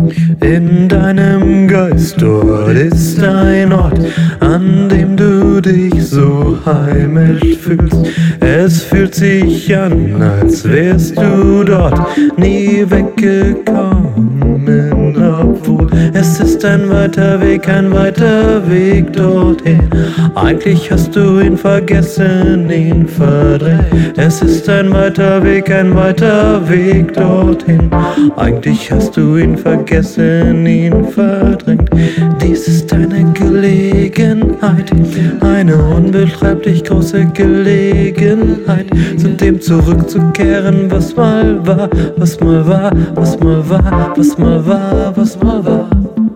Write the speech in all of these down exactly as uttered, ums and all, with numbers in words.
In deinem Geist, dort ist ein Ort, an dem du dich so heimisch fühlst. Es fühlt sich an, als wärst du dort nie weggekommen, obwohl es ist ein weiter Weg, ein weiter Weg dorthin. Eigentlich hast du ihn vergessen, ihn verdrängt. Es ist ein weiter Weg, ein weiter Weg dorthin. Eigentlich hast du ihn vergessen, ihn verdrängt. Dies ist eine Gelegenheit, eine unbeschreiblich große Gelegenheit, zu dem zurückzukehren, was mal war, was mal war, was mal war, was mal war, was mal war.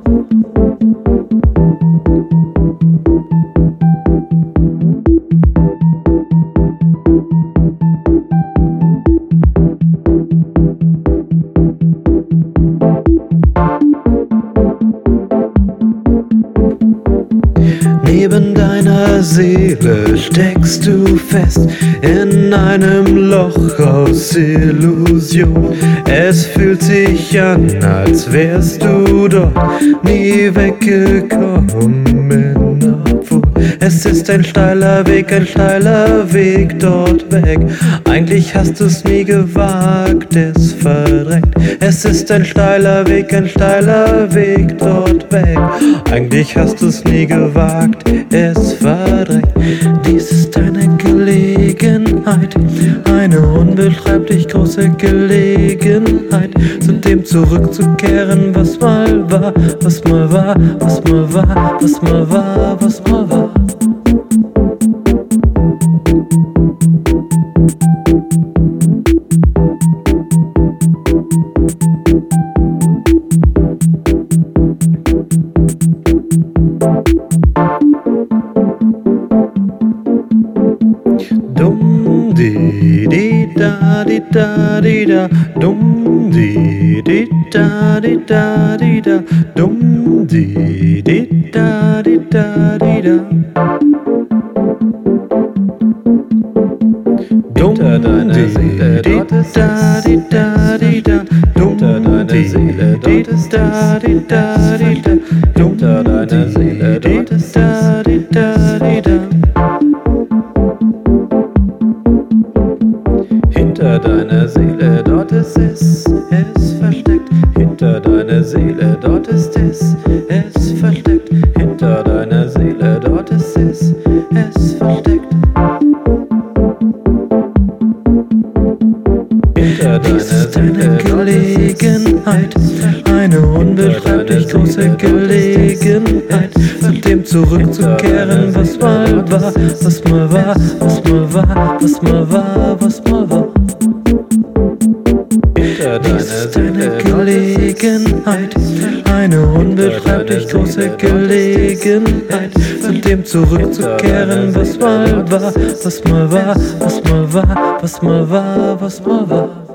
Neben deiner Seele steckst du fest in einem Loch aus Illusion. Es fühlt sich an, als wärst du dort nie weggekommen, obwohl es ist ein steiler Weg, ein steiler Weg dort weg. Eigentlich hast du's nie gewagt, es verdrängt. Es ist ein steiler Weg, ein steiler Weg dort weg. Eigentlich hast du's nie gewagt, es verdrängt. Dies ist eine Gelegenheit, eine unbeschreiblich große Gelegenheit, zu dem zurückzukehren, was mal war, was mal war, was mal war, was mal war, was mal war. Dum di di da di da di da, dum di di da di da di da, dum di di da di da di da. Hinter deiner Seele dort ist da di da di da, hinter deiner Seele dort ist da di da di da, hinter deiner Seele dort ist da di da di da. Hinter deiner Seele, dort ist es, es versteckt. Hinter deiner Seele, dort ist es, es versteckt. Hinter deiner Seele, dort ist es, es versteckt. Hinter deiner Seele, Gelegenheit, eine unbeschreiblich große Gelegenheit, zu dem zurückzukehren, was mal war, was mal war, was mal war, was mal war, was mal war. Dies ist eine Gelegenheit, eine unbeschreiblich große Gelegenheit, zu dem zurückzukehren, was mal war, was mal war, was mal war, was mal war, was mal war.